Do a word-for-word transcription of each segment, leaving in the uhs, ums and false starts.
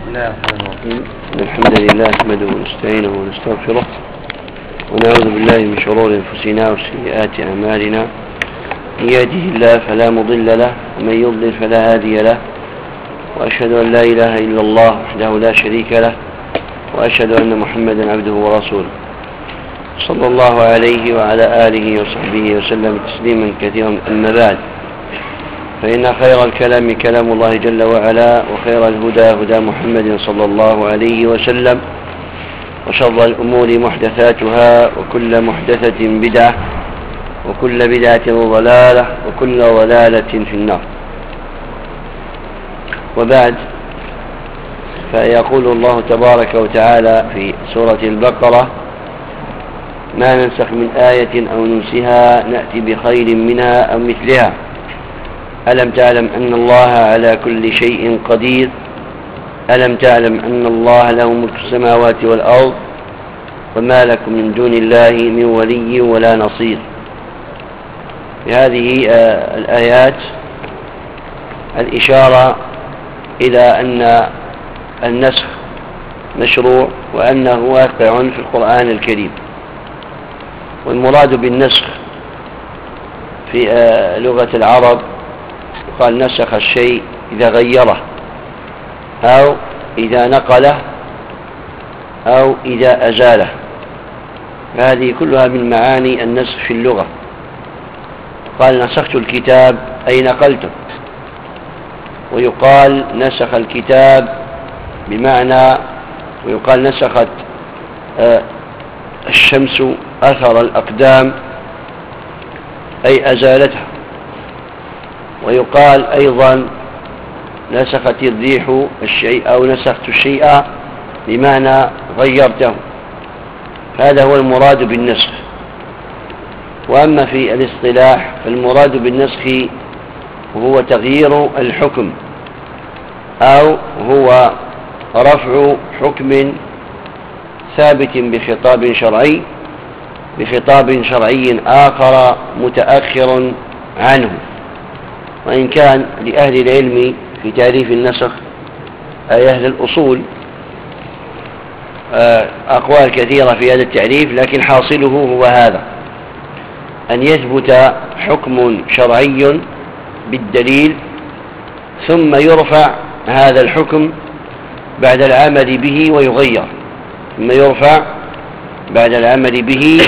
بسم الله الرحمن الرحيم. الحمد لله نحمده ونستعينه ونستغفره ونعوذ بالله من شرور أنفسنا وسيئات أعمالنا. من يهده الله فلا مضل له ومن يضلل فلا هادي له، وأشهد أن لا إله إلا الله وحده لا شريك له، وأشهد أن محمدا عبده ورسوله صلى الله عليه وعلى آله وصحبه وسلم تسليما كثيرا. أما بعد، فإن خير الكلام كلام الله جل وعلا، وخير الهدى هدى محمد صلى الله عليه وسلم، وشر الأمور محدثاتها، وكل محدثة بدعة، وكل بدعة ضلالة، وكل ضلالة في النار. وبعد، فيقول الله تبارك وتعالى في سورة البقرة: ما ننسخ من آية أو ننسها نأتي بخير منها أو مثلها، ألم تعلم أن الله على كل شيء قدير، ألم تعلم أن الله له ملك السماوات والأرض، وما لكم من دون الله من ولي ولا نصير. في هذه الآيات الإشارة إلى أن النسخ مشروع، وأنه واقع في القرآن الكريم. والمراد بالنسخ في لغة العرب قال نسخ الشيء إذا غيره، أو إذا نقله، أو إذا أزاله. هذه كلها من معاني النسخ في اللغة. قال نسخت الكتاب أي نقلته، ويقال نسخ الكتاب بمعنى، ويقال نسخت الشمس أثر الأقدام أي أزالتها. ويقال أيضا نسخت الريح الشيء أو نسخت الشيء بمعنى غيرته. هذا هو المراد بالنسخ. وأما في الاصطلاح فالمراد بالنسخ هو تغيير الحكم، أو هو رفع حكم ثابت بخطاب شرعي بخطاب شرعي آخر متأخر عنه. وإن كان لأهل العلم في تعريف النسخ أي أهل الأصول أقوال كثيرة في هذا التعريف، لكن حاصله هو هذا: أن يثبت حكم شرعي بالدليل، ثم يرفع هذا الحكم بعد العمل به ويغير، ثم يرفع بعد العمل به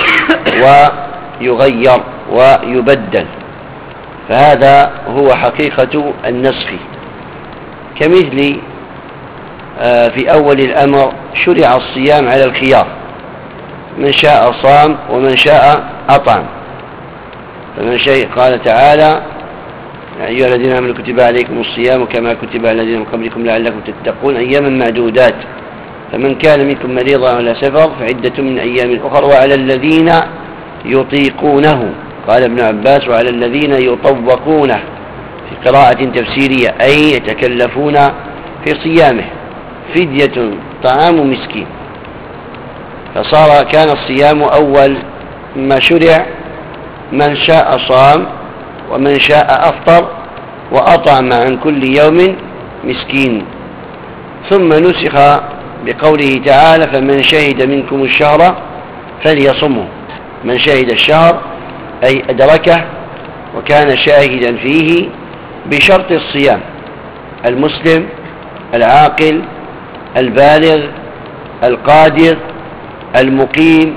ويغير ويبدل. فهذا هو حقيقة النسخ. كمثل في أول الأمر شرع الصيام على الخيار، من شاء صام ومن شاء أطعم. فمن شاء قال تعالى: يا أيها الذين آمنوا كتب عليكم الصيام كما كتب على الذين من قبلكم لعلكم تتقون أياما معدودات، فمن كان منكم مريضا على سفر فعدة من أيام أخر، وعلى الذين يطيقونه قال ابن عباس: وعلى الذين يطوقونه في قراءة تفسيرية أي يتكلفون في صيامه، فدية طعام مسكين. فصار كان الصيام أول ما شرع، من شاء صام ومن شاء أفطر وأطعم عن كل يوم مسكين. ثم نسخ بقوله تعالى: فمن شهد منكم الشهر فليصمه. من شهد الشهر أي أدركه وكان شاهدا فيه بشرط الصيام: المسلم العاقل البالغ القادر المقيم،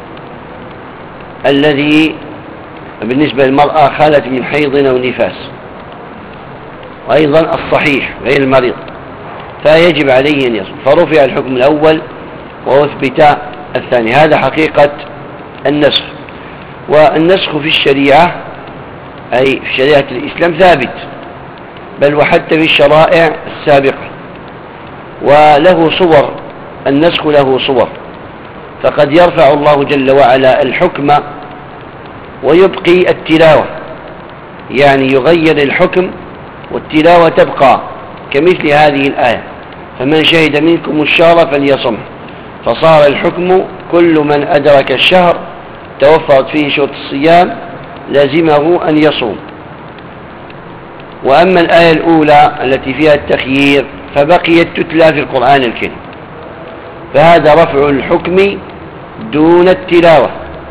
الذي بالنسبة للمرأة خالت من حيض أو نفاس، وأيضا الصحيح غير المريض، فيجب عليه أن يصوم. فرفع الحكم الأول وأثبت الثاني. هذا حقيقة النسخ. والنسخ في الشريعة أي في شريعة الإسلام ثابت، بل وحتى في الشرائع السابقة، وله صور. النسخ له صور، فقد يرفع الله جل وعلا الحكم ويبقي التلاوة، يعني يغير الحكم والتلاوة تبقى، كمثل هذه الآية: فمن شهد منكم الشهر فليصمه. فصار الحكم كل من أدرك الشهر توفرت فيه شروط الصيام لازمه أن يصوم. وأما الآية الأولى التي فيها التخيير فبقيت تتلى في القرآن الكريم، فهذا رفع الحكم دون التلاوة.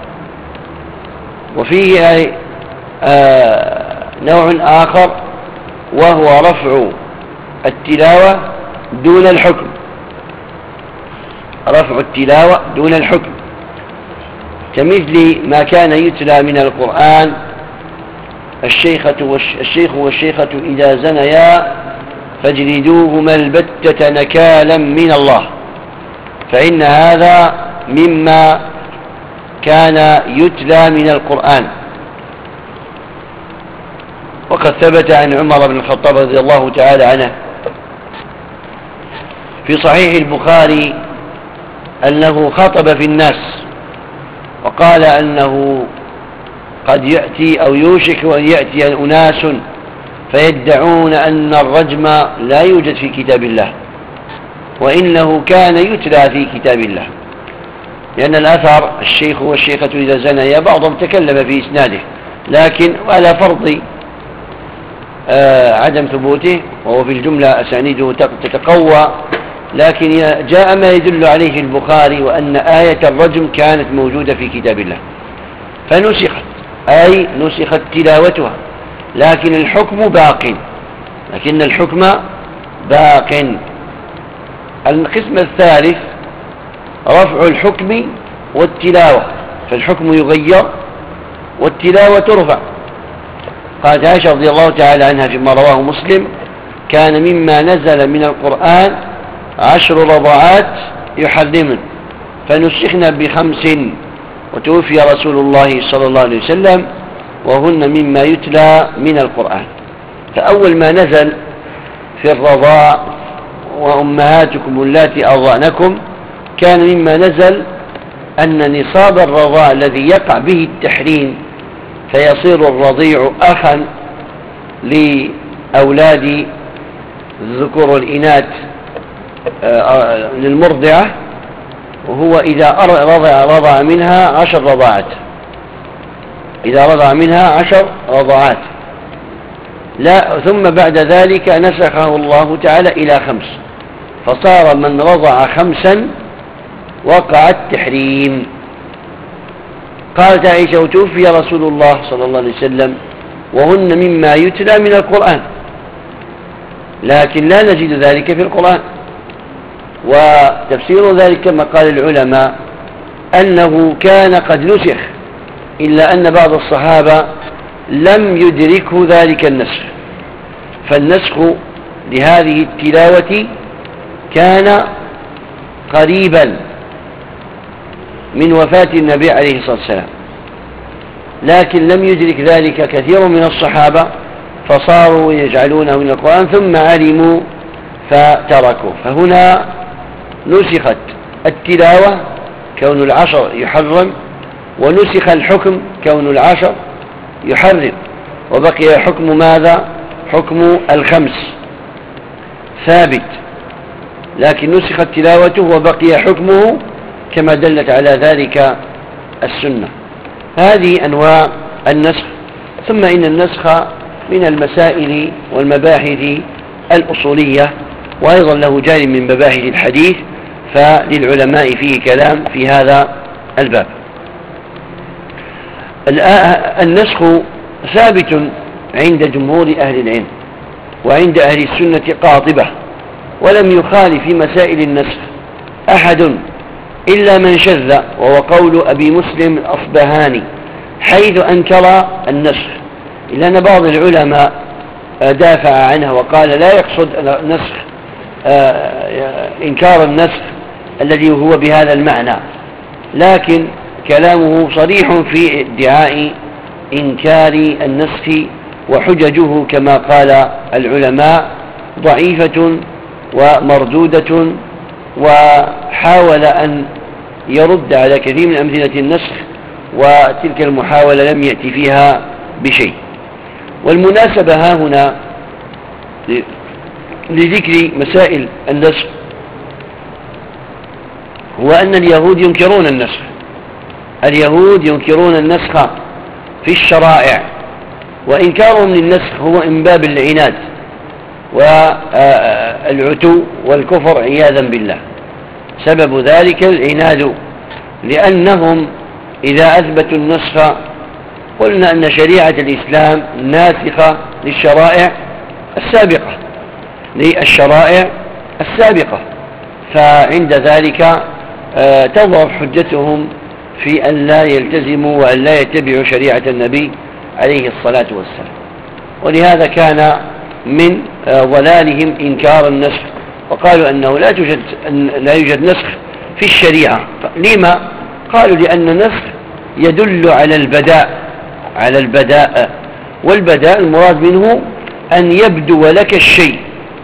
وفيه آه نوع آخر وهو رفع التلاوة دون الحكم، رفع التلاوة دون الحكم، كمثل ما كان يتلى من القرآن الشيخة والش... الشيخ والشيخة إذا زنيا فاجلدوهما البتة نكالا من الله، فإن هذا مما كان يتلى من القرآن. وقد ثبت عن عمر بن الخطاب رضي الله تعالى عنه في صحيح البخاري أنه خطب في الناس وقال أنه قد يأتي أو يوشك أن يأتي أناس فيدعون أن الرجم لا يوجد في كتاب الله، وإنه كان يتلى في كتاب الله، لأن الأثر الشيخ والشيخة إذا زنيا بعضهم تكلم في إسناده، لكن على فرض آه عدم ثبوته، وهو في الجملة أسانيده تتقوى، لكن جاء ما يدل عليه البخاري وأن آية الرجم كانت موجودة في كتاب الله فنسخت، أي نسخت تلاوتها، لكن الحكم باق، لكن الحكم باق. القسم الثالث رفع الحكم والتلاوة، فالحكم يغير والتلاوة ترفع. قالت عائشة رضي الله تعالى عنها فيما رواه مسلم: كان مما نزل من القرآن عشر رضعات يحرمن فنسخنا بخمس، وتوفي رسول الله صلى الله عليه وسلم وهن مما يتلى من القرآن. فأول ما نزل في الرضاع وأمهاتكم اللاتي أرضعنكم كان مما نزل أن نصاب الرضاع الذي يقع به التحريم فيصير الرضيع أخا لأولاد الذكور والإناث للمرضعة، وهو إذا رضع رضع منها عشر رضاعات، إذا رضع منها عشر رضاعات لا ثم بعد ذلك نسخه الله تعالى إلى خمس، فصار من رضع خمسا وقع التحريم. قالت عائشة: وتوفي رسول الله صلى الله عليه وسلم وهن مما يتلى من القرآن، لكن لا نجد ذلك في القرآن. وتفسير ذلك كما قال العلماء أنه كان قد نسخ، إلا أن بعض الصحابة لم يدركه ذلك النسخ، فالنسخ لهذه التلاوة كان قريبا من وفاة النبي عليه الصلاة والسلام، لكن لم يدرك ذلك كثير من الصحابة فصاروا يجعلونه من القرآن ثم علموا فتركوا. فهنا نسخت التلاوة كون العشر يحرم، ونسخ الحكم كون العشر يحرم، وبقي حكم ماذا؟ حكم الخمس ثابت، لكن نسخت تلاوته وبقي حكمه كما دلت على ذلك السنة. هذه أنواع النسخ. ثم إن النسخ من المسائل والمباحث الأصولية، وأيضا له جانب من مباحث الحديث، فللعلماء فيه كلام في هذا الباب. النسخ ثابت عند جمهور أهل العلم وعند أهل السنة قاطبة، ولم يخالف في مسائل النسخ أحد إلا من شذ، وهو قول أبي مسلم الأصبهاني حيث أنكر النسخ، إلا أن بعض العلماء دافع عنه وقال لا يقصد النسخ إنكار النسخ الذي هو بهذا المعنى، لكن كلامه صريح في ادعاء إنكار النسخ، وحججه كما قال العلماء ضعيفة ومردودة، وحاول أن يرد على كثير من أمثلة النسخ، وتلك المحاولة لم يأتي فيها بشيء. والمناسبة ها هنا لذكر مسائل النسخ هو أن اليهود ينكرون النسخ، اليهود ينكرون النسخ في الشرائع، وإنكارهم للنسخ هو من باب العناد، العتو والكفر عياذا بالله. سبب ذلك العناد، لأنهم إذا أثبتوا النسخ قلنا أن شريعة الإسلام ناسخة للشرائع السابقة للشرائع السابقة فعند ذلك تضعف حجتهم في أن لا يلتزموا وأن لا يتبعوا شريعة النبي عليه الصلاة والسلام. ولهذا كان من ضلالهم إنكار النسخ، وقالوا أنه لا توجد لا يوجد نسخ في الشريعة. لما؟ قالوا لأن النسخ يدل على البداء على البداء والبداء المراد منه أن يبدو لك الشيء،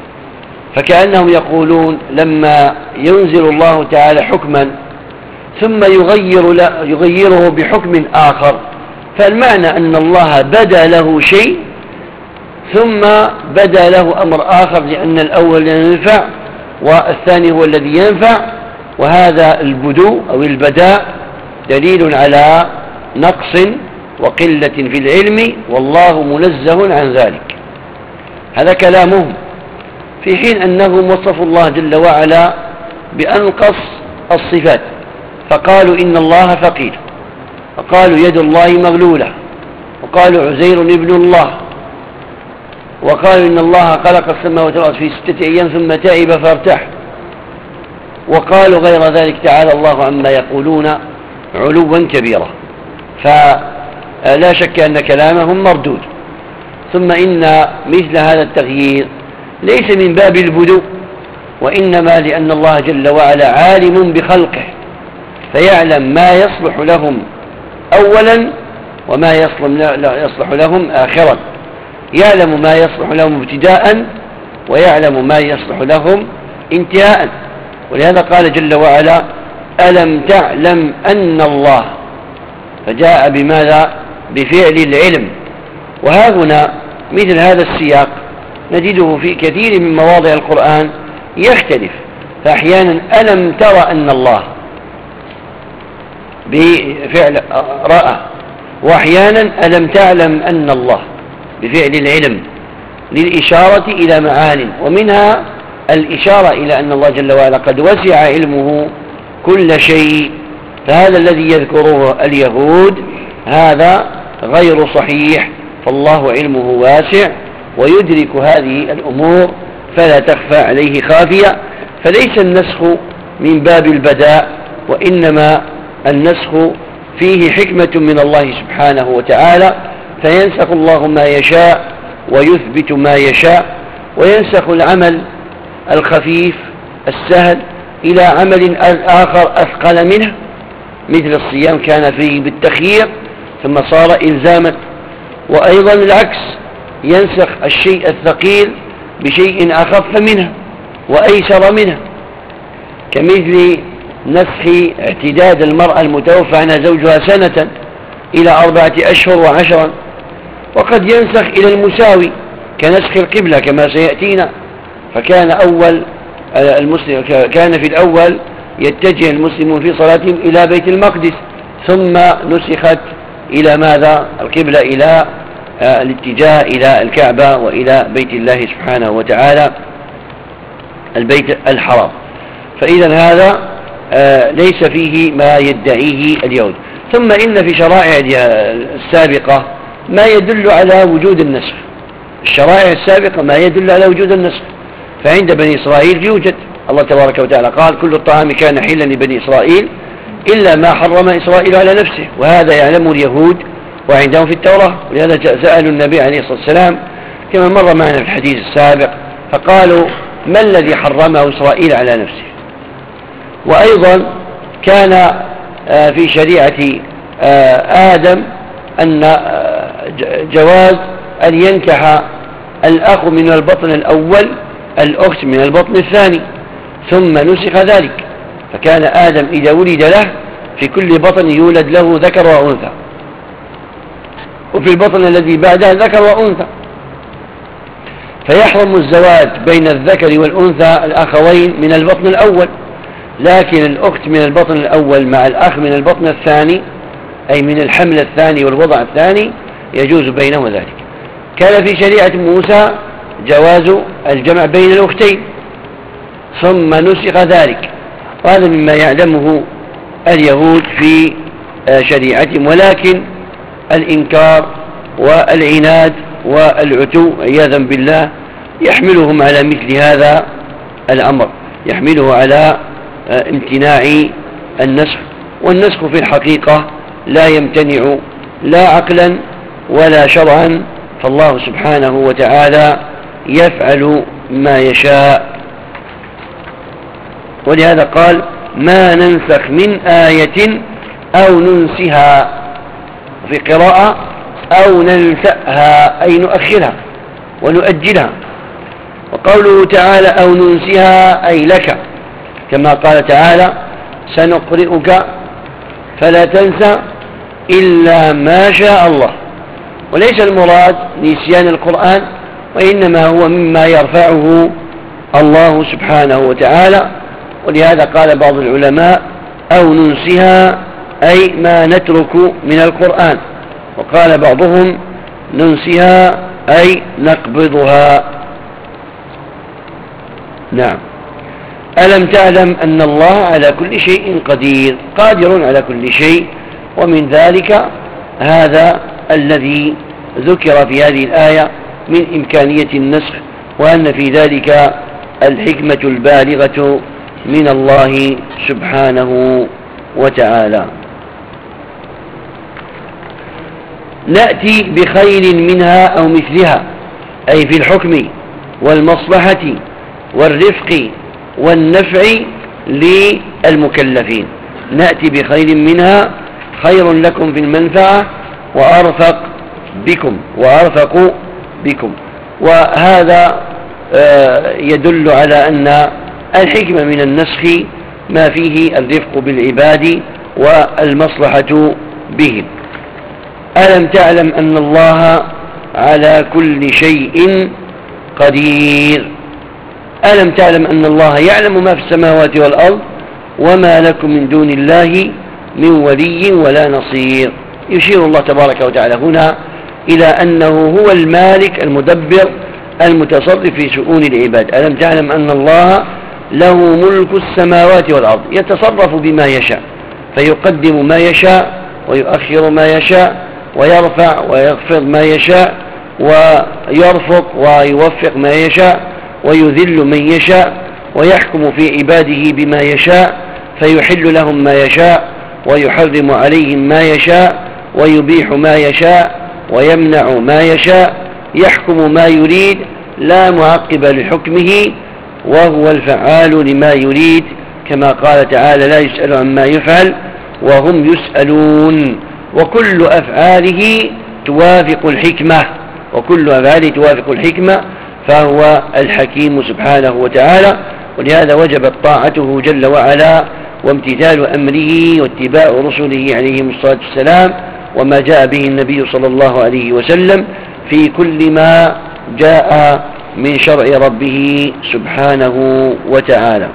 فكأنهم يقولون لما ينزل الله تعالى حكما ثم يغير يغيره بحكم آخر، فالمعنى أن الله بدا له شيء ثم بدا له أمر آخر، لأن الأول ينفع والثاني هو الذي ينفع. وهذا البدو أو البداء دليل على نقص وقلة في العلم، والله منزه عن ذلك. هذا كلامهم، في حين أنهم وصفوا الله جل وعلا بأنقص الصفات، فقالوا إن الله فقير، وقالوا يد الله مغلولة، وقالوا عزير ابن الله، وقالوا إن الله خلق السماوات والأرض في ستة أيام ثم تعب فارتاح، وقالوا غير ذلك تعالى الله عما يقولون علوا كبيرا. فلا شك أن كلامهم مردود. ثم إن مثل هذا التغيير ليس من باب البدو، وإنما لأن الله جل وعلا عالم بخلقه، فيعلم ما يصلح لهم أولا وما يصلح لهم آخرا، يعلم ما يصلح لهم ابتداء ويعلم ما يصلح لهم انتهاء. ولهذا قال جل وعلا ألم تعلم أن الله، فجاء بماذا؟ بفعل العلم. وهنا مثل هذا السياق نجده في كثير من مواضع القرآن يختلف، فأحيانا ألم ترى أن الله بفعل رأى، وأحيانا ألم تعلم أن الله بفعل العلم للإشارة إلى معان، ومنها الإشارة إلى أن الله جل وعلا قد وسع علمه كل شيء. فهذا الذي يذكره اليهود هذا غير صحيح، فالله علمه واسع ويدرك هذه الأمور فلا تخفى عليه خافية. فليس النسخ من باب البداء، وإنما النسخ فيه حكمة من الله سبحانه وتعالى، فينسخ الله ما يشاء ويثبت ما يشاء، وينسخ العمل الخفيف السهل إلى عمل آخر أثقل منه، مثل الصيام كان فيه بالتخيير ثم صار إلزاما. وأيضا العكس، ينسخ الشيء الثقيل بشيء أخف منه وأيسر منه، كمثل نسخ اعتداد المرأة المتوفى عنها زوجها سنة إلى أربعة أشهر وعشرا. وقد ينسخ إلى المساوي كنسخ القبلة كما سيأتينا، فكان أول المسلم كان في الأول يتجه المسلمون في صلاتهم إلى بيت المقدس، ثم نسخت إلى ماذا؟ القبلة إلى الاتجاه إلى الكعبة وإلى بيت الله سبحانه وتعالى البيت الحرام. فإذا هذا ليس فيه ما يدعيه اليهود. ثم إن في شرائع السابقة ما يدل على وجود النسخ، الشرائع السابقة ما يدل على وجود النسخ. فعند بني إسرائيل يوجد، الله تبارك وتعالى قال كل الطعام كان حلا لبني إسرائيل إلا ما حرم إسرائيل على نفسه، وهذا يعلمه اليهود وعندهم في التوراة. ولهذا سألوا النبي عليه الصلاة والسلام كما مر معنا في الحديث السابق، فقالوا ما الذي حرمه إسرائيل على نفسه. وأيضا كان في شريعة آدم أن جواز أن ينكح الأخ من البطن الأول الأخت من البطن الثاني، ثم نسخ ذلك، فكان آدم إذا ولد له في كل بطن يولد له ذكر وأنثى، وفي البطن الذي بعده ذكر وأنثى، فيحرم الزواج بين الذكر والأنثى الأخوين من البطن الأول، لكن الأخت من البطن الأول مع الأخ من البطن الثاني أي من الحمل الثاني والوضع الثاني يجوز بينهما ذلك. كان في شريعة موسى جواز الجمع بين الأختين، ثم نسخ ذلك. وهذا مما يعلمه اليهود في شريعتهم، ولكن الإنكار والعناد والعتو عياذا بالله يحملهم على مثل هذا الأمر، يحمله على امتناع النسخ. والنسخ في الحقيقة لا يمتنع لا عقلا ولا شرعا، فالله سبحانه وتعالى يفعل ما يشاء. ولهذا قال ما ننسخ من آية أو ننسها، في قراءة أو ننسأها أي نؤخرها ونؤجلها. وقوله تعالى أو ننسها أي لك، كما قال تعالى سنقرئك فلا تنسى إلا ما شاء الله. وليس المراد نسيان القرآن، وإنما هو مما يرفعه الله سبحانه وتعالى. ولهذا قال بعض العلماء أو ننسها أي ما نترك من القرآن، وقال بعضهم ننسها أي نقبضها. نعم. ألم تعلم أن الله على كل شيء قدير، قادر على كل شيء، ومن ذلك هذا الذي ذكر في هذه الآية من إمكانية النسخ، وأن في ذلك الحكمة البالغة من الله سبحانه وتعالى. نأتي بخير منها أو مثلها، أي في الحكم والمصلحة والرفق والنفع للمكلفين. نأتي بخير منها، خير لكم في المنفعة وأرفق بكم وأرفق بكم. وهذا يدل على أن الحكمة من النسخ ما فيه الرفق بالعباد والمصلحة بهم. ألم تعلم أن الله على كل شيء قدير. ألم تعلم أن الله يعلم ما في السماوات والأرض وما لكم من دون الله من ولي ولا نصير. يشير الله تبارك وتعالى هنا إلى أنه هو المالك المدبر المتصرف في شؤون العباد. ألم تعلم أن الله له ملك السماوات والأرض، يتصرف بما يشاء، فيقدم ما يشاء ويؤخر ما يشاء، ويرفع ويخفض ما يشاء، ويرفق ويوفق ما يشاء، ويذل من يشاء، ويحكم في عباده بما يشاء، فيحل لهم ما يشاء ويحرم عليهم ما يشاء، ويبيح ما يشاء ويمنع ما يشاء، يحكم ما يريد لا معقب لحكمه، وهو الفعال لما يريد، كما قال تعالى لا يسأل عما يفعل وهم يسألون. وكل أفعاله توافق الحكمة، وكل أفعاله توافق الحكمة، فهو الحكيم سبحانه وتعالى. ولهذا وجبت طاعته جل وعلا وامتثال أمره واتباع رسله عليهم الصلاة والسلام، وما جاء به النبي صلى الله عليه وسلم في كل ما جاء من شرع ربه سبحانه وتعالى.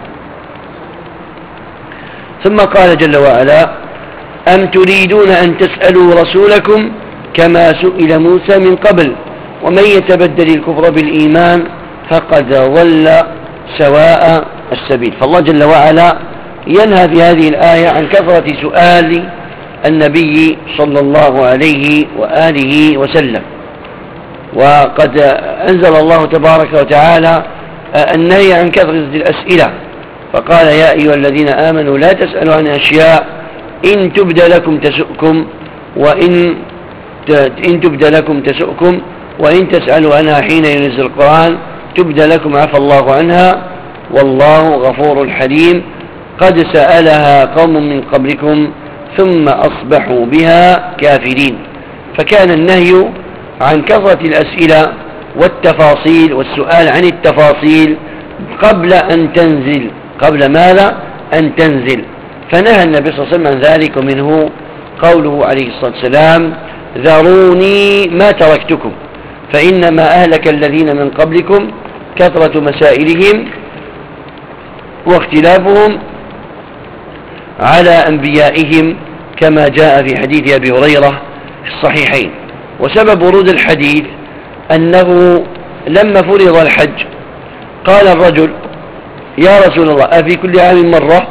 ثم قال جل وعلا أم تريدون أن تسألوا رسولكم كما سئل موسى من قبل ومن يتبدل الكفر بالإيمان فقد ضل سواء السبيل. فالله جل وعلا ينهى في هذه الآية عن كثرة سؤال النبي صلى الله عليه وآله وسلم، وقد أنزل الله تبارك وتعالى النهي عن كثرة الأسئلة، فقال يا أيها الذين آمنوا لا تسألوا عن أشياء إن تبد لكم تسؤكم وإن إن تبد لكم تسؤكم وإن تسألوا عنها حين ينزل القرآن تبد لكم عفى الله عنها والله غفور حليم. قد سألها قوم من قبلكم ثم أصبحوا بها كافرين. فكان النهي عن كثرة الأسئلة والتفاصيل والسؤال عن التفاصيل قبل أن تنزل، قبل ماذا؟ أن تنزل. فنهى النبي صلى الله عليه وسلم عن ذلك، ومنه قوله عليه الصلاة والسلام ذروني ما تركتكم فإنما أهلك الذين من قبلكم كثرة مسائلهم واختلافهم على أنبيائهم، كما جاء في حديث أبي هريرة في الصحيحين. وسبب ورود الحديث أنه لما فرض الحج قال الرجل يا رسول الله أفي كل عام مرة؟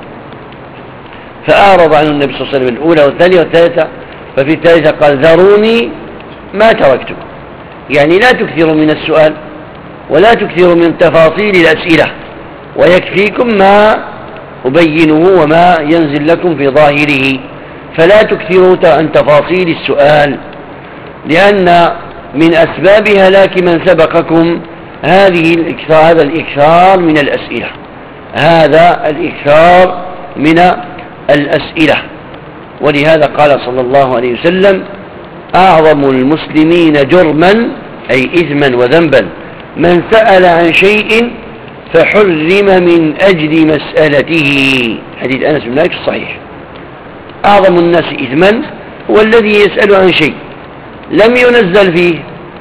فأعرض عن النبي صلى الله عليه وسلم الأولى والثانية والثالثة، ففي الثالثة قال ذروني ما تركتم، يعني لا تكثروا من السؤال ولا تكثروا من تفاصيل الأسئلة، ويكفيكم ما أبينه وما ينزل لكم في ظاهره، فلا تكثروا عن تفاصيل السؤال، لأن من أسباب هلاك من سبقكم هذه الإكثار هذا الإكثار من الأسئلة هذا الإكثار من الأسئلة. ولهذا قال صلى الله عليه وسلم أعظم المسلمين جرما أي إثما وذنبا من سأل عن شيء فحرم من أجل مسألته، حديث أنس بن مالك الصحيح. أعظم الناس إثما هو الذي يسأل عن شيء لم ينزل فيه،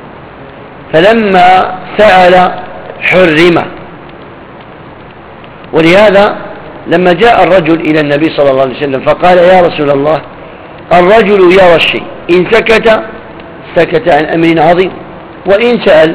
فلما سأل حرم. ولهذا لما جاء الرجل إلى النبي صلى الله عليه وسلم فقال يا رسول الله الرجل يرى الشيء إن سكت سكت عن أمر عظيم، وإن سأل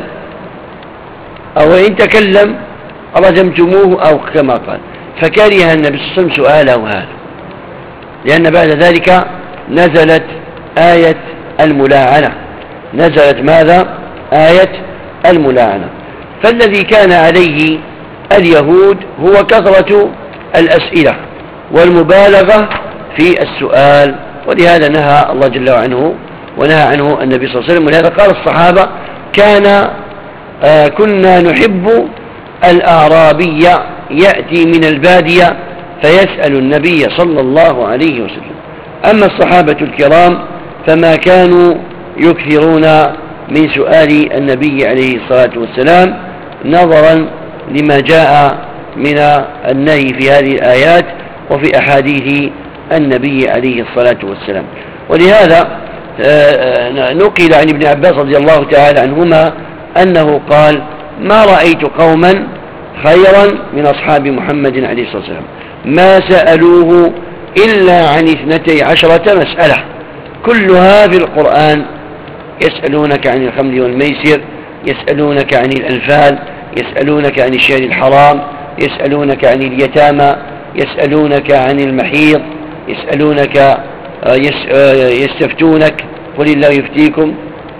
أو إن تكلم رجمتموه أو كما قال، فكره النبي صلى الله عليه وسلم سؤاله هذا، لأن بعد ذلك نزلت آية الملاعنة. نزلت ماذا؟ آية الملاعنة. فالذي كان عليه اليهود هو كثرة الأسئلة والمبالغة في السؤال، ولهذا نهى الله جل وعلا ونهى عنه النبي صلى الله عليه وسلم. ولهذا قال الصحابة كان آه كنا نحب الأعرابي يأتي من البادية فيسأل النبي صلى الله عليه وسلم. أما الصحابة الكرام فما كانوا يكثرون من سؤال النبي عليه الصلاة والسلام، نظرا لما جاء من النهي في هذه الآيات وفي أحاديث النبي عليه الصلاة والسلام. ولهذا نقل عن ابن عباس رضي الله تعالى عنهما أنه قال ما رأيت قوما خيرا من أصحاب محمد عليه الصلاة والسلام ما سألوه إلا عن اثنتي عشرة مسألة كلها في القرآن. يسألونك عن الخمر والميسر، يسألونك عن الأنفال، يسألونك عن الشهر الحرام، يسألونك عن اليتامى، يسألونك عن المحيض، يسألونك يستفتونك قل الله يفتيكم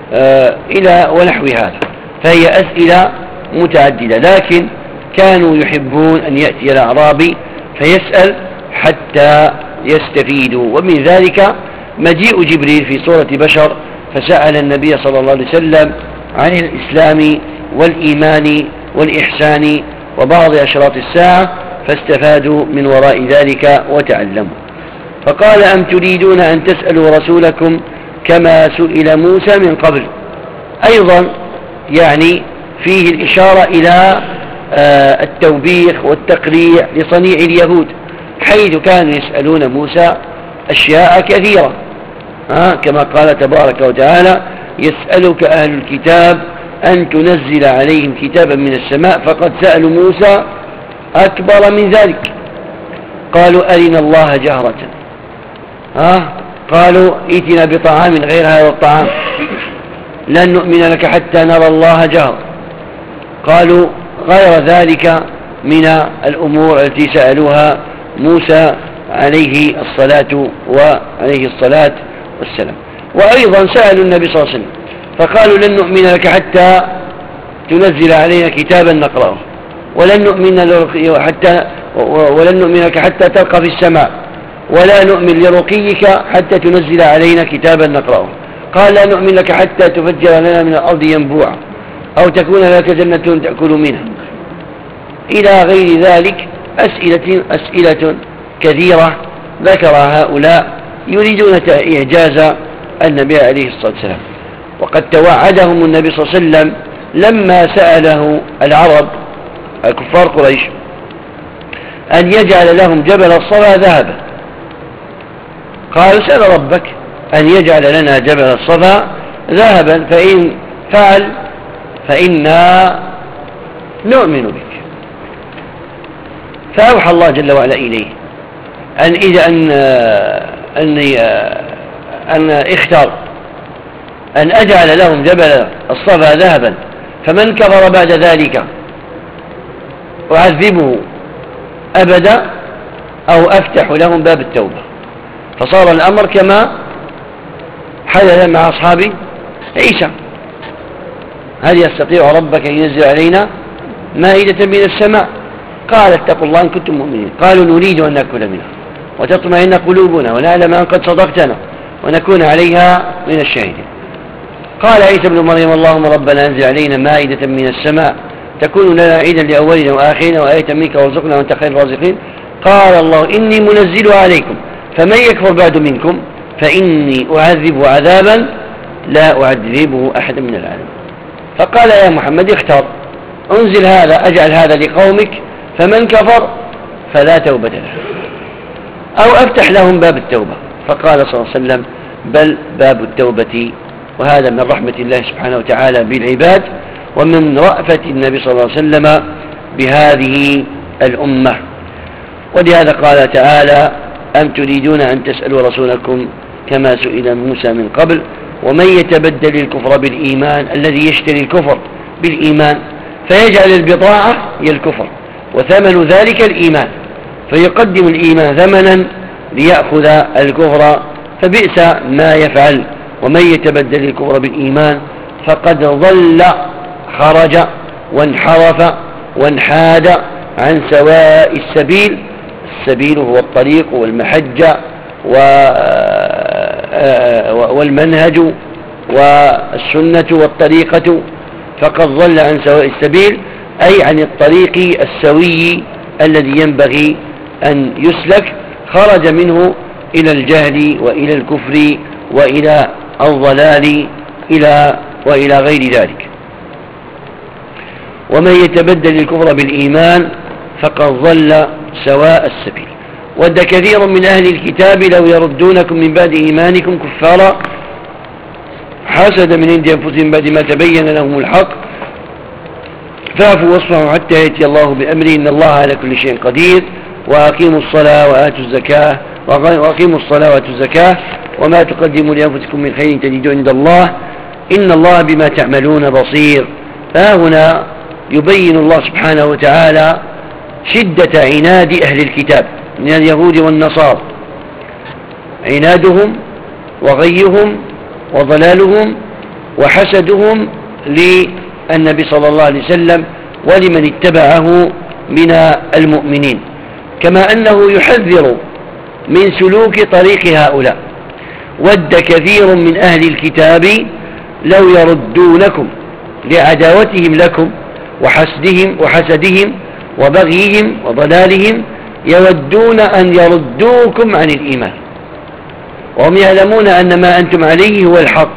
إلى ونحو هذا. فهي أسئلة متعددة، لكن كانوا يحبون أن يأتي الأعرابي فيسأل حتى يستفيدوا. ومن ذلك مجيء جبريل في صورة بشر فسأل النبي صلى الله عليه وسلم عن الإسلام والإيمان والإحسان وبعض أشراط الساعة، فاستفادوا من وراء ذلك وتعلموا. فقال أم تريدون أن تسألوا رسولكم كما سئل موسى من قبل. أيضا يعني فيه الإشارة إلى التوبيخ والتقريع لصنيع اليهود، حيث كانوا يسألون موسى أشياء كثيرة، ها كما قال تبارك وتعالى يسألك أهل الكتاب أن تنزل عليهم كتابا من السماء، فقد سألوا موسى أكبر من ذلك، قالوا أرنا الله جهرة، ها قالوا ائتنا بطعام غير هذا الطعام لن نؤمن لك حتى نرى الله جهرة، قالوا غير ذلك من الأمور التي سألوها موسى عليه الصلاة وعليه الصلاة والسلام. وأيضا سألوا النبي صلى الله عليه وسلم فقالوا لن نؤمن لك حتى تنزل علينا كتابا نقرأه، ولن نؤمن لك حتى ولن نؤمن لك حتى تلقى في السماء، ولا نؤمن لرقيك حتى تنزل علينا كتابا نقرأه. قال لا نؤمن لك حتى تفجر لنا من الأرض ينبوعا أو تكون لك جنة تأكل منها، إلى غير ذلك أسئلة أسئلة كثيرة ذكرها هؤلاء يريدون إعجاز النبي عليه الصلاة والسلام. وقد توعدهم النبي صلى الله عليه وسلم لما سأله العرب الكفار قريش أن يجعل لهم جبل الصفا ذهبا، قال سأل ربك أن يجعل لنا جبل الصفا ذهبا فإن فعل فإنا نؤمن بك. فأوحى الله جل وعلا إليه أن إذا أن أن أن اختار أن أجعل لهم جبل الصفا ذهبا، فمن كفر بعد ذلك أعذبه أبدا أو أفتح لهم باب التوبة. فصار الأمر كما حدث مع أصحاب عيسى: هل يستطيع ربك أن ينزل علينا مائدة من السماء؟ قال اتقوا الله إن كنتم مؤمنين. قالوا نريد أن نأكل منها وتطمئن قلوبنا ونعلم أن قد صدقتنا ونكون عليها من الشاهدين. قال عيسى ابن مريم: اللهم ربنا أنزل علينا مائدة من السماء تكون لنا عيدا لأولنا وآخرنا وآية منك وارزقنا وأنت خير الرازقين. قال الله: إني منزل عليكم فمن يكفر بعد منكم فإني أعذبه عذابا لا أعذبه أحدا من العالمين. فقال: يا محمد اختار، أنزل هذا، أجعل هذا لقومك، فمن كفر فلا توبة له، أو أفتح لهم باب التوبة. فقال صلى الله عليه وسلم: بل باب التوبة. وهذا من رحمة الله سبحانه وتعالى بالعباد، ومن رأفة النبي صلى الله عليه وسلم بهذه الأمة. ولهذا قال تعالى: أم تريدون أن تسألوا رسولكم كما سئل موسى من قبل ومن يتبدل الكفر بالإيمان، الذي يشتري الكفر بالإيمان فيجعل البضاعة هي الكفر وثمن ذلك الإيمان، فيقدم الإيمان ثمنا ليأخذ الكفر، فبئس ما يفعل. ومن يتبدل الكفر بالإيمان فقد ضل، خرج وانحرف وانحاد عن سواء السبيل. السبيل هو الطريق والمحجة والمنهج والسنة والطريقة. فقد ضل عن سواء السبيل أي عن الطريق السوي الذي ينبغي أن يسلك، خرج منه إلى الجهل وإلى الكفر وإلى الضلال إلى وإلى غير ذلك. ومن يتبدل الكفر بالإيمان فقد ضل سواء السبيل. ود كثير من أهل الكتاب لو يردونكم من بعد إيمانكم كفارا حسدا من عند أنفسهم بعد ما تبين لهم الحق فاعفوا واصفحوا حتى يأتي الله بأمره إن الله على كل شيء قدير. وأقيموا الصلاة وآتوا الزكاة وأقيموا الصلاة وآتوا الزكاة وما تقدموا لأنفسكم من خير تجدوه عند الله إن الله بما تعملون بصير. فهنا يبين الله سبحانه وتعالى شدة عناد أهل الكتاب من اليهود والنصارى، عنادهم وغيهم وضلالهم وحسدهم للنبي صلى الله عليه وسلم ولمن اتبعه من المؤمنين، كما أنه يحذر من سلوك طريق هؤلاء. ود كثير من أهل الكتاب لو يردونكم لعداوتهم لكم وحسدهم وحسدهم وبغيهم وضلالهم، يودون أن يردوكم عن الإيمان وهم يعلمون أن ما أنتم عليه هو الحق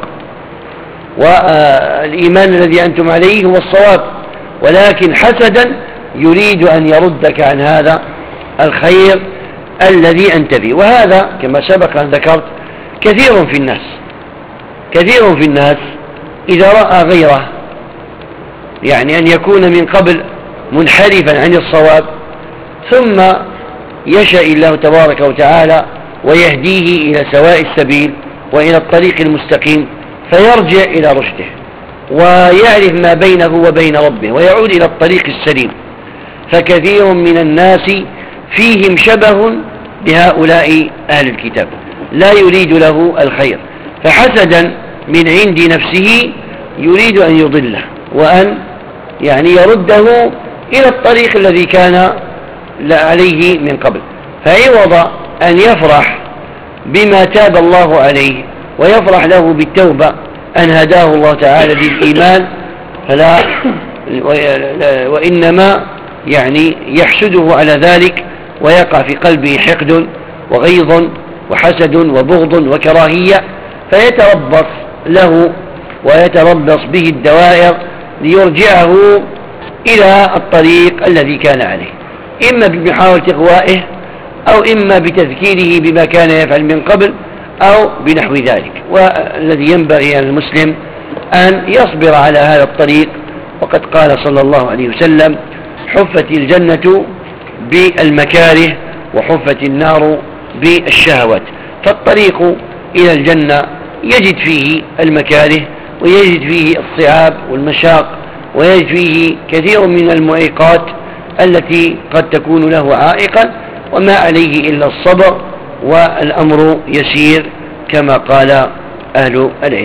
والإيمان الذي أنتم عليه هو الصواب، ولكن حسدا يريد أن يردك عن هذا الخير الذي أنت فيه. وهذا كما سبق أن ذكرت كثير في الناس كثير في الناس إذا رأى غيره، يعني أن يكون من قبل منحرفا عن الصواب ثم يشاء الله تبارك وتعالى ويهديه إلى سواء السبيل وإلى الطريق المستقيم فيرجع إلى رشده ويعرف ما بينه وبين ربه ويعود إلى الطريق السليم. فكثير من الناس فيهم شبه بهؤلاء أهل الكتاب لا يريد له الخير، فحسدا من عند نفسه يريد أن يضله وأن يعني يرده إلى الطريق الذي كان عليه من قبل. فعوض أن يفرح بما تاب الله عليه ويفرح له بالتوبة أن هداه الله تعالى للإيمان فلا وإنما يعني يحسده على ذلك ويقع في قلبه حقد وغيظ وحسد وبغض وكراهية، فيتربص له ويتربص به الدوائر ليرجعه إلى الطريق الذي كان عليه، إما بمحاولة إغوائه أو إما بتذكيره بما كان يفعل من قبل أو بنحو ذلك. والذي ينبغي على المسلم أن يصبر على هذا الطريق، وقد قال صلى الله عليه وسلم: حفت الجنة بالمكاره وحفت النار بالشهوات. فالطريق إلى الجنة يجد فيه المكاره ويجد فيه الصعاب والمشاق ويجد فيه كثير من المعيقات التي قد تكون له عائقا، وما عليه إلا الصبر، والأمر يسير كما قال أهل العلم.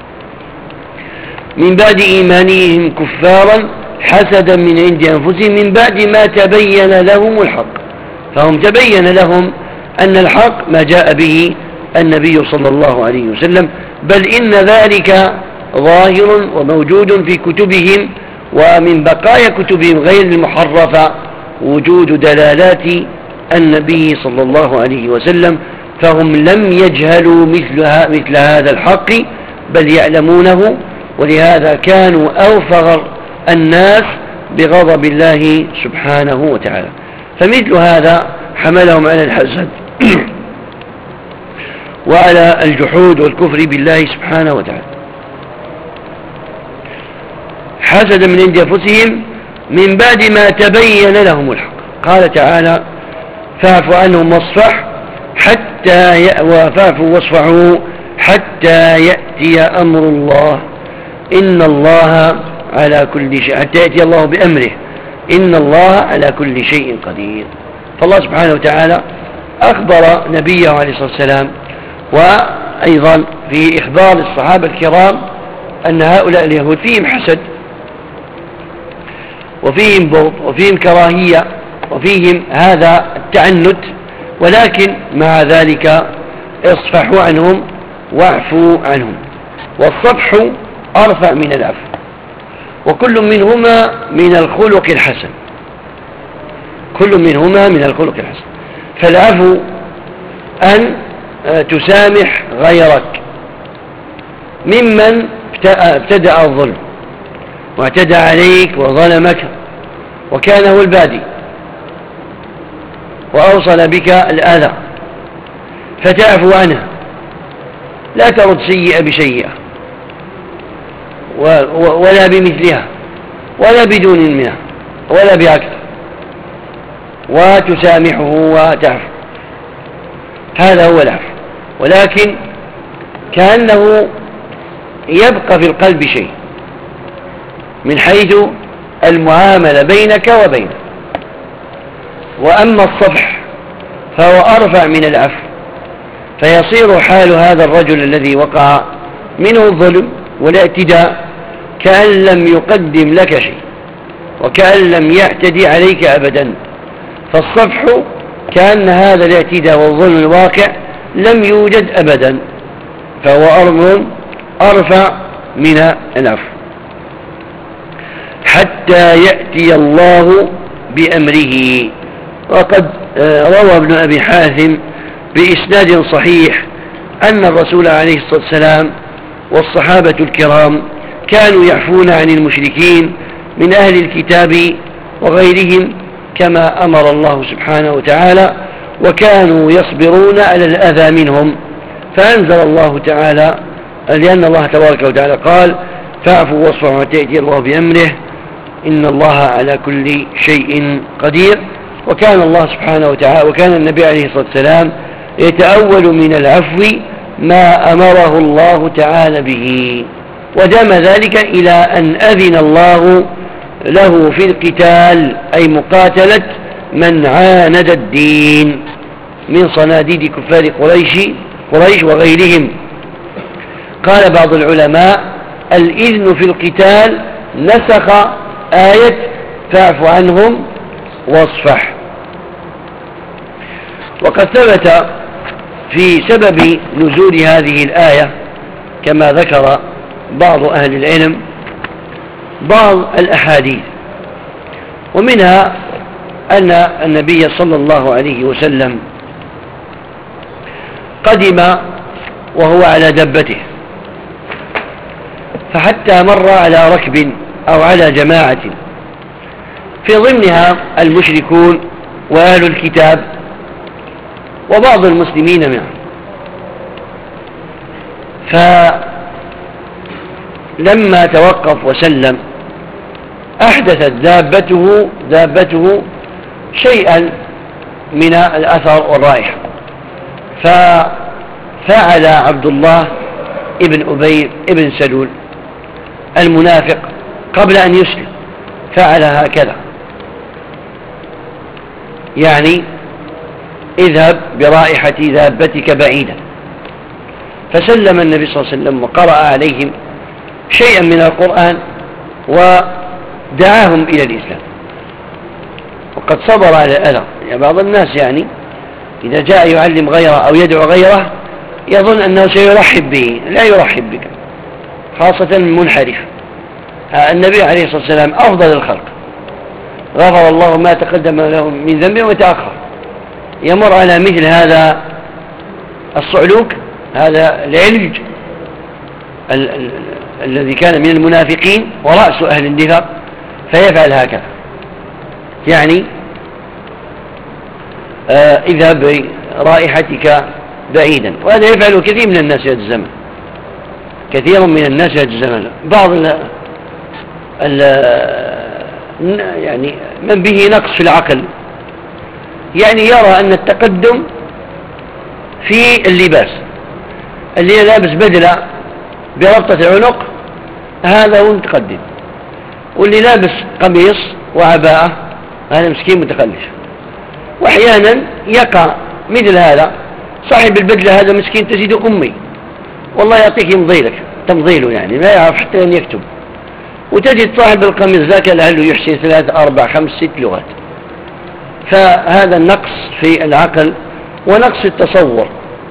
من بعد إيمانهم كفارا حسدا من عند أنفسهم من بعد ما تبين لهم الحق، فهم تبين لهم أن الحق ما جاء به النبي صلى الله عليه وسلم، بل إن ذلك ظاهر وموجود في كتبهم، ومن بقايا كتبهم غير المحرفة وجود دلالات النبي صلى الله عليه وسلم، فهم لم يجهلوا مثلها مثل هذا الحق بل يعلمونه، ولهذا كانوا أوفر الناس بغضب الله سبحانه وتعالى. فمثل هذا حملهم على الحسد وعلى الجحود والكفر بالله سبحانه وتعالى. حسد من عند أنفسهم من بعد ما تبين لهم الحق. قال تعالى: فاعف عنهم واصفح حتى فاعفوا واصفحوا حتى يأتي أمر الله إن الله على كل شيء حتى يأتي الله بأمره إن الله على كل شيء قدير. فالله سبحانه وتعالى أخبر نبيه عليه الصلاة والسلام، وأيضا في إخبار الصحابة الكرام، أن هؤلاء اليهود فيهم حسد وفيهم بغض وفيهم كراهية وفيهم هذا التعنت، ولكن مع ذلك اصفحوا عنهم واعفوا عنهم، والصفح أرفع من العفو، وكل منهما من الخلق الحسن كل منهما من الخلق الحسن. فالعفو أن تسامح غيرك ممن ابتدأ الظلم واعتدى عليك وظلمك وكان هو البادي وأوصل بك الأذى، فتعفو عنه، لا ترد سيئة بسيئة ولا بمثلها ولا بدون منها ولا بأكثر، وتسامحه وتعفو. هذا هو العفو، ولكن كأنه يبقى في القلب شيء من حيث المعاملة بينك وبينه. وأما الصفح فهو أرفع من العفو، فيصير حال هذا الرجل الذي وقع منه الظلم والاعتداء كأن لم يقدم لك شيء وكأن لم يعتدي عليك أبدا. فالصفح كأن هذا الاعتداء والظلم الواقع لم يوجد أبدا، فهو أمر أرفع من العفو. حتى يأتي الله بأمره. وقد روى ابن أبي حاتم بإسناد صحيح أن الرسول عليه الصلاة والسلام والصحابة الكرام كانوا يعفون عن المشركين من أهل الكتاب وغيرهم كما أمر الله سبحانه وتعالى، وكانوا يصبرون على الأذى منهم. فأنزل الله تعالى، لأن الله تبارك وتعالى قال: فاعفوا واصفحوا حتى يأتي الله بأمره إن الله على كل شيء قدير. وكان الله سبحانه وتعالى وكان النبي عليه الصلاة والسلام يتأول من العفو ما أمره الله تعالى به، ودام ذلك إلى أن أذن الله له في القتال، أي مقاتلة من عاند الدين من صناديد كفار قريش قريش وغيرهم. قال بعض العلماء: الإذن في القتال نسخ آية فاعف عنهم واصفح. وقد ثبت في سبب نزول هذه الآية كما ذكر بعض أهل العلم بعض الأحاديث، ومنها أن النبي صلى الله عليه وسلم قدم وهو على دبته، فحتى مر على ركب أو على جماعة في ضمنها المشركون وأهل الكتاب وبعض المسلمين معه، فلما توقف وسلم أحدثت دابته دابته شيئا من الأثر والرائحة، ففعل عبد الله ابن أبي ابن سلول المنافق قبل أن يسلم، فعل هكذا يعني اذهب برائحة دابتك بعيدا. فسلم النبي صلى الله عليه وسلم وقرأ عليهم شيئا من القرآن ودعاهم إلى الإسلام، وقد صبر على الأذى. يعني بعض الناس يعني إذا جاء يعلم غيره أو يدعو غيره يظن أنه سيرحب به، لا يرحب بك، خاصة المنحرف. النبي عليه الصلاة والسلام أفضل الخلق، غفر الله ما تقدم له من ذنبه وتأخر، يمر على مثل هذا الصعلوك، هذا العلج ال ال الذي كان من المنافقين ورأس أهل النفاق، فيفعل هكذا، يعني آه اذهب برائحتك بعيدا. وهذا يفعل كثير من الناس في هذا الزمن، كثير من الناس في هذا الزمن. بعض ال ال يعني من به نقص في العقل يعني يرى أن التقدم في اللباس، اللي لابس بدلة بربطة العنق هذا هو متقدم، واللي لابس قميص وعباءة هذا مسكين متخلف. وأحيانا يقع مثل هذا، صاحب البدلة هذا مسكين تجد أمي، والله يعطيك يمضيلك تمضيله، يعني ما يعرف حتى أن يكتب. وتجد صاحب القميص ذاك لعله يحسن ثلاث أربع خمس ست لغات. فهذا النقص في العقل ونقص التصور.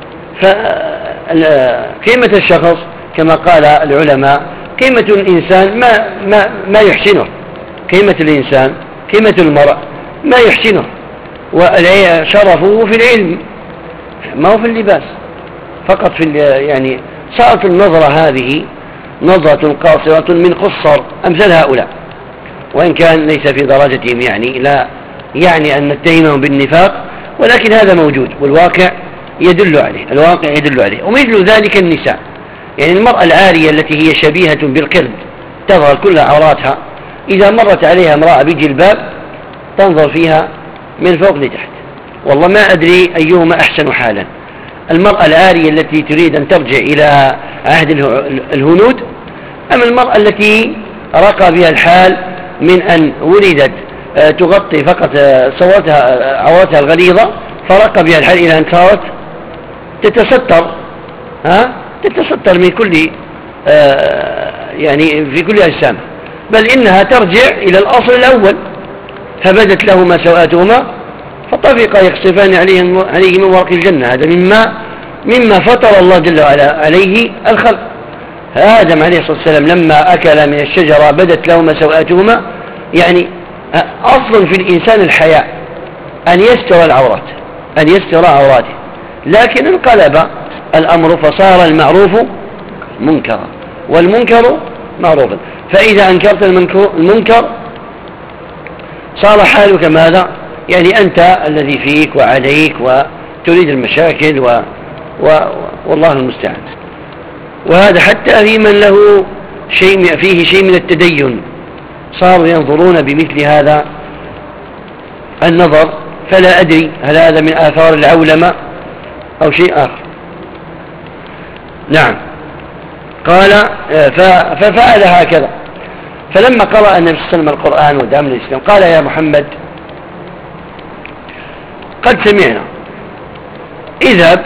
فقيمة الشخص كما قال العلماء قيمة الإنسان ما, ما, ما يحسنه، قيمة الإنسان قيمة المرء ما يحسنه، وشرفه في العلم ما هو في اللباس فقط. في يعني صارت النظرة هذه نظرة قاصرة من قصر أمثال هؤلاء، وإن كان ليس في درجتهم، يعني لا يعني أن نتهمهم بالنفاق، ولكن هذا موجود والواقع يدل عليه، الواقع يدل عليه. ومثل ذلك النساء، يعني المرأة العارية التي هي شبيهة بالقرد تظهر كل عوراتها، إذا مرت عليها امرأة بجلباب تنظر فيها من فوق لتحت، والله ما أدري أيهما أحسن حالا، المرأة العارية التي تريد أن ترجع إلى عهد الهنود، أم المرأة التي رقى بها الحال من أن ولدت تغطي فقط صورتها عورتها الغليظة، فرقى بها الحال إلى أن صارت تتستر، ها تتستر من كل يعني في كل أجسام، بل إنها ترجع إلى الأصل الأول. فبدت لهما سوآتهما فطفقا يخصفان عليهم عليه من ورق الجنة. هذا مما مما فطر الله جل وعلا عليه الخلق. آدم عليه الصلاة والسلام لما أكل من الشجرة بدت لهما سوآتهما، يعني أصل في الإنسان الحياء أن يستر العورات، أن يستر عوراته، لكن انقلب الأمر فصار المعروف منكرا والمنكر معروفا. فإذا أنكرت المنكر صار حالك ماذا؟ يعني أنت الذي فيك وعليك وتريد المشاكل و... و... والله المستعان. وهذا حتى في من له شيء فيه شيء من التدين صاروا ينظرون بمثل هذا النظر. فلا أدري هل هذا من آثار العولمة أو شيء آخر. نعم. قال ففعل هكذا. فلما قرأ النبي صلى الله عليه وسلم القرآن ودعا من الإسلام قال يا محمد قد سمعنا، اذهب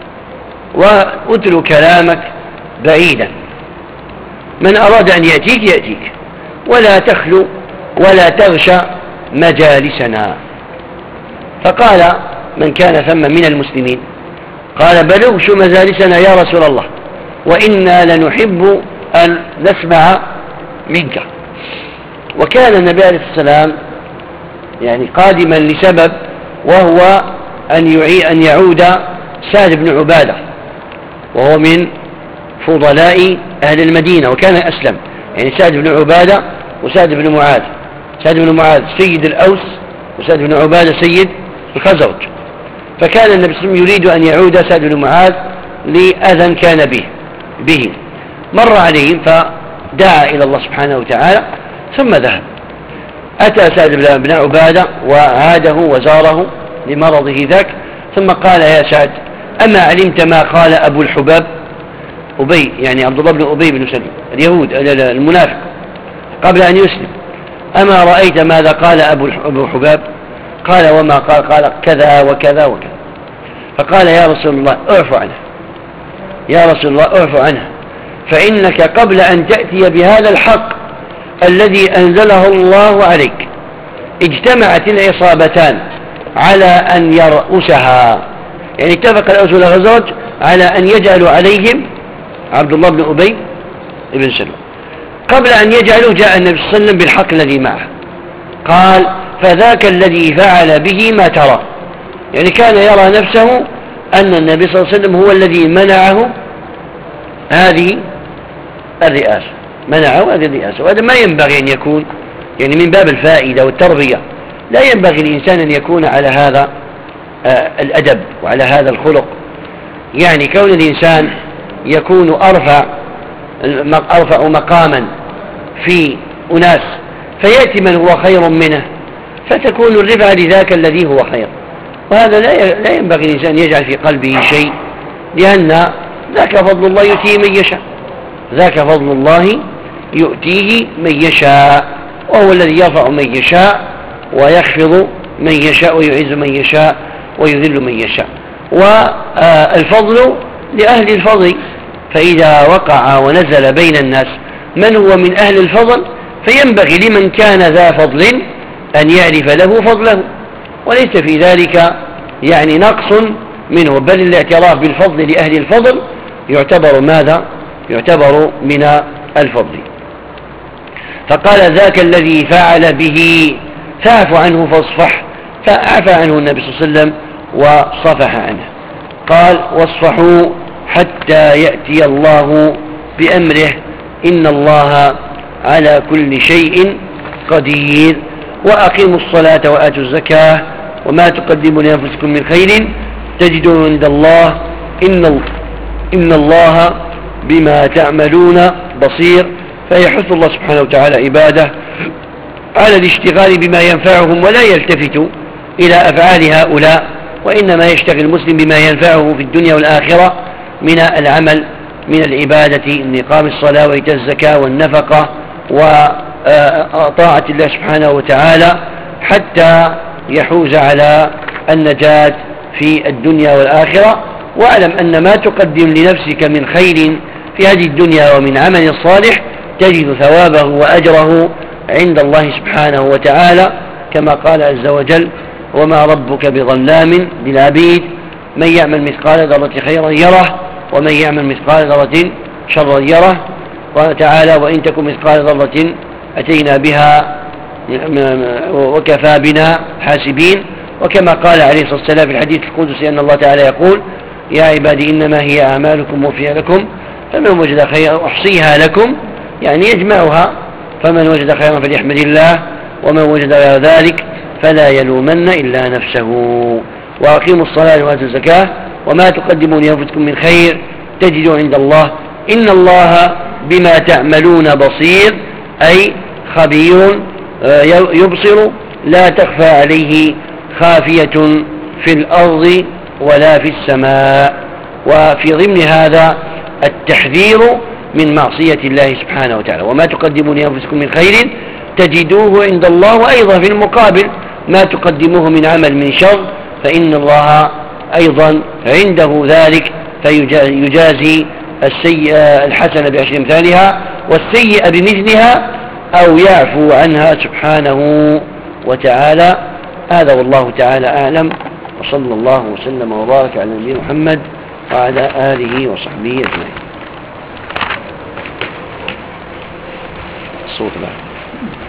واتل كلامك بعيدا، من أراد أن يأتيك يأتيك، ولا تخلو ولا تغشى مجالسنا. فقال من كان ثم من المسلمين قال بل اغشوا مجالسنا يا رسول الله، وإنا لنحب أن نسمع منك. وكان النبي عليه السلام يعني قادما لسبب، وهو أن يعي أن يعود سعد بن عبادة، وهو من فضلاء أهل المدينة وكان أسلم. يعني سعد بن عبادة وسعد بن معاذ، سعد بن معاذ سيد الأوس وسعد بن عبادة سيد الخزرج. فكان النبي صلى الله عليه وسلم يريد أن يعود سعد بن معاذ لأذى كان به به مر عليهم فدعا إلى الله سبحانه وتعالى ثم ذهب. أتى سعد بن عبادة وعاده وزاره لمرضه ذاك، ثم قال يا سعد أما علمت ما قال أبو الحباب؟ أبي يعني عبد الله بن أبي بن سلول اليهود المنافق قبل أن يسلم، أما رأيت ماذا قال أبو الحباب؟ قال وما قال؟ قال كذا وكذا وكذا. فقال يا رسول الله اعف عنه، يا رسول الله اعف عنه، فإنك قبل أن تأتي بهذا الحق الذي أنزله الله عليك اجتمعت العصابتان على أن يرؤسها، يعني اتفق الأوس والخزرج على أن يجعلوا عليهم عبد الله بن أبي بن سلول. قبل أن يجعلوا جاء النبي صلى الله عليه وسلم بالحق الذي معه، قال فذاك الذي فعل به ما ترى، يعني كان يرى نفسه أن النبي صلى الله عليه وسلم هو الذي منعه هذه الرئاسة، منعه هذه الرئاسة. وهذا ما ينبغي أن يكون، يعني من باب الفائدة والتربية لا ينبغي الإنسان أن يكون على هذا آه الأدب وعلى هذا الخلق. يعني كون الإنسان يكون أرفع أرفع مقاما في أناس فيأتي من هو خير منه فتكون الرفعة لذاك الذي هو خير، وهذا لا ينبغي الإنسان يجعل في قلبه شيء، لأن ذاك فضل الله يؤتيه من يشاء، ذاك فضل الله يؤتيه من يشاء، وهو الذي يرفع من يشاء ويخفض من يشاء ويعز من يشاء ويذل من يشاء. والفضل لأهل الفضل، فإذا وقع ونزل بين الناس من هو من أهل الفضل فينبغي لمن كان ذا فضل أن يعرف له فضله، وليس في ذلك يعني نقص منه، بل الاعتراف بالفضل لأهل الفضل يعتبر ماذا؟ يعتبر من الفضل. فقال ذاك الذي فعل به فاعف عنه فاصفح، فعفى عنه النبي صلى الله عليه وسلم وصفح عنه. قال واصفحوا حتى يأتي الله بأمره إن الله على كل شيء قدير، وأقيموا الصلاة وآتوا الزكاة وما تقدموا لأنفسكم من خير تجدوا عند الله إن إن الله بما تعملون بصير. فيحث الله سبحانه وتعالى عباده على الاشتغال بما ينفعهم ولا يلتفتوا إلى أفعال هؤلاء، وإنما يشتغل المسلم بما ينفعه في الدنيا والآخرة من العمل من العبادة، من إقام الصلاة وإيتاء الزكاة والنفقة وطاعة الله سبحانه وتعالى، حتى يحوز على النجاة في الدنيا والآخرة. واعلم أن ما تقدم لنفسك من خير في هذه الدنيا ومن عمل صالح تجد ثوابه وأجره عند الله سبحانه وتعالى، كما قال عز وجل وما ربك بظلام للعبيد من يعمل مثقال ذرة خيرا يره ومن يعمل مثقال ذرة شرا يره. قال تعالى وإن تكن مثقال ذرة أتينا بها وكفى بنا حاسبين. وكما قال عليه الصلاة والسلام في الحديث القدسي أن الله تعالى يقول يا عبادي إنما هي أعمالكم وفيها لكم فمن وجد خيرا أحصيها لكم، يعني يجمعها، فمن وجد خيرا فليحمد الله ومن وجد غير ذلك فلا يلومن إلا نفسه. وأقيموا الصلاة وآتوا الزكاة وما تقدموا لأنفسكم من خير تجدوا عند الله إن الله بما تعملون بصير، أي خبير يبصر لا تخفى عليه خافية في الأرض ولا في السماء. وفي ضمن هذا التحذير من معصية الله سبحانه وتعالى، وما تقدموا لأنفسكم من خير تجدوه عند الله، وأيضا في المقابل ما تقدموه من عمل من شر فإن الله أيضا عنده ذلك فيجازي السيئة الحسنة بعشر أمثالها والسيئة بمثلها أو يعفو عنها سبحانه وتعالى. هذا والله تعالى أعلم، وصلى الله وسلم وبارك على نبينا محمد وعلى آله وصحبه أجمعين. الصوت الآن.